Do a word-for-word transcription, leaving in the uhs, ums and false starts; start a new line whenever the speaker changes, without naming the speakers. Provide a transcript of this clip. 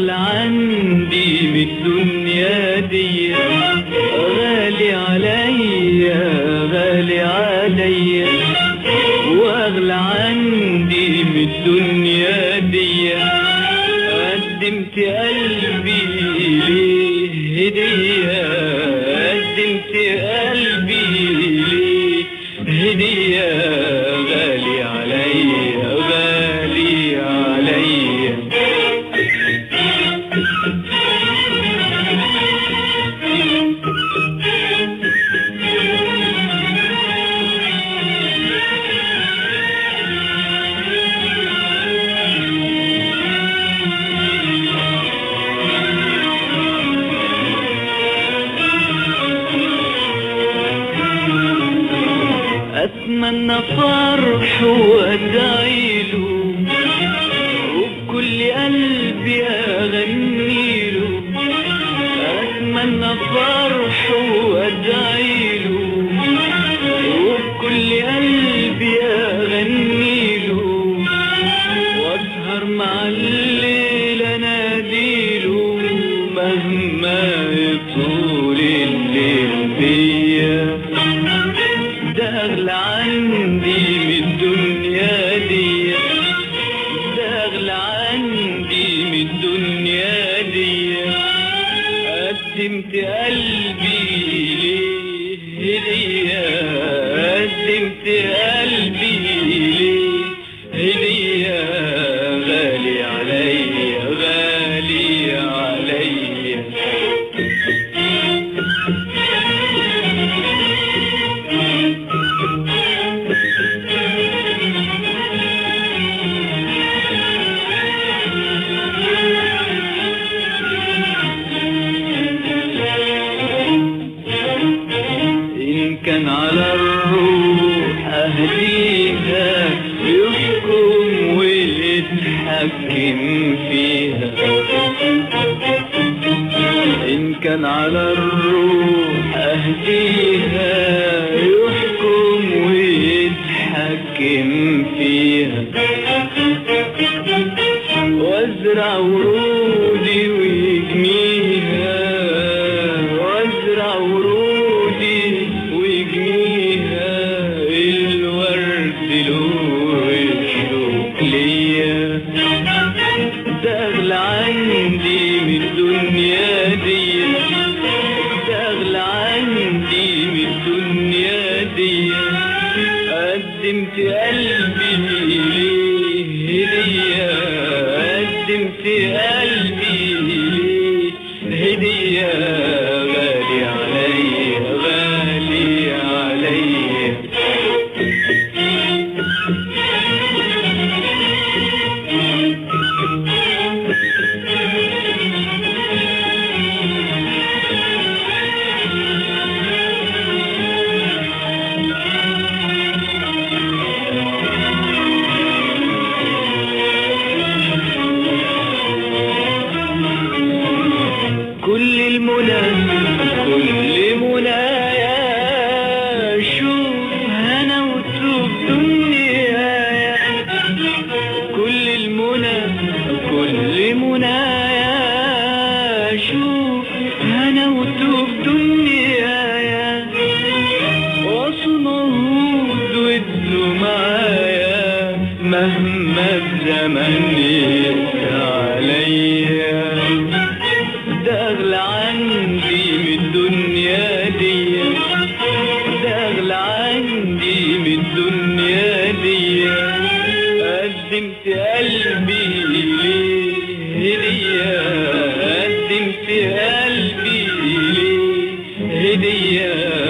واغلى عندي من الدنيا دي، غالي عليا غالي عليا، واغلى عندي من الدنيا دي، قدمت قلبي ليه هدية، قدمت قلبي ليه هدية، غالي عليا غالي عليا. أتمنى فرح وأدعيله، وبكل قلبي أغنيله، أتمنى فرح وأدعيله، وبكل قلبي أغنيله، وأسهر مع الليل أناديله، مهما يطول الليل بيا، ده أغلى عندي من الدنيا دي، ده أغلى عندي من الدنيا دي، قدمت قلبي ليه هدية، قدمت قلبي ليه هدية، غالي عليا غالي عليا. كان على الروح أهديها، يحكم ويتحكم فيها، إن كان على الروح أهديها، يحكم ويتحكم فيها، وازرع ورودي ويجنيها، وازرع ورودي ويجنيها، الورد له الشوق ليا، ده أغلى عندي من الدنيا دي، ده أغلى عندي من الدنيا دي، قدمت قلبي ليه هدية، قدمت قلبي ليه هدية، غالي عليا غالي عليا. كل المنى كل منايا، شوف هنا وتشوف دنيايا، كل المنى كل منايا، شوف هنا وتشوف دنيايا، واصنعود وادوا معايا، مهما الزمن يقسى عليا، ده أغلى عندي من الدنيا دي، ده أغلى عندي من الدنيا دي، قدمت قلبي ليه هدية، قدمت قلبي ليه هدية،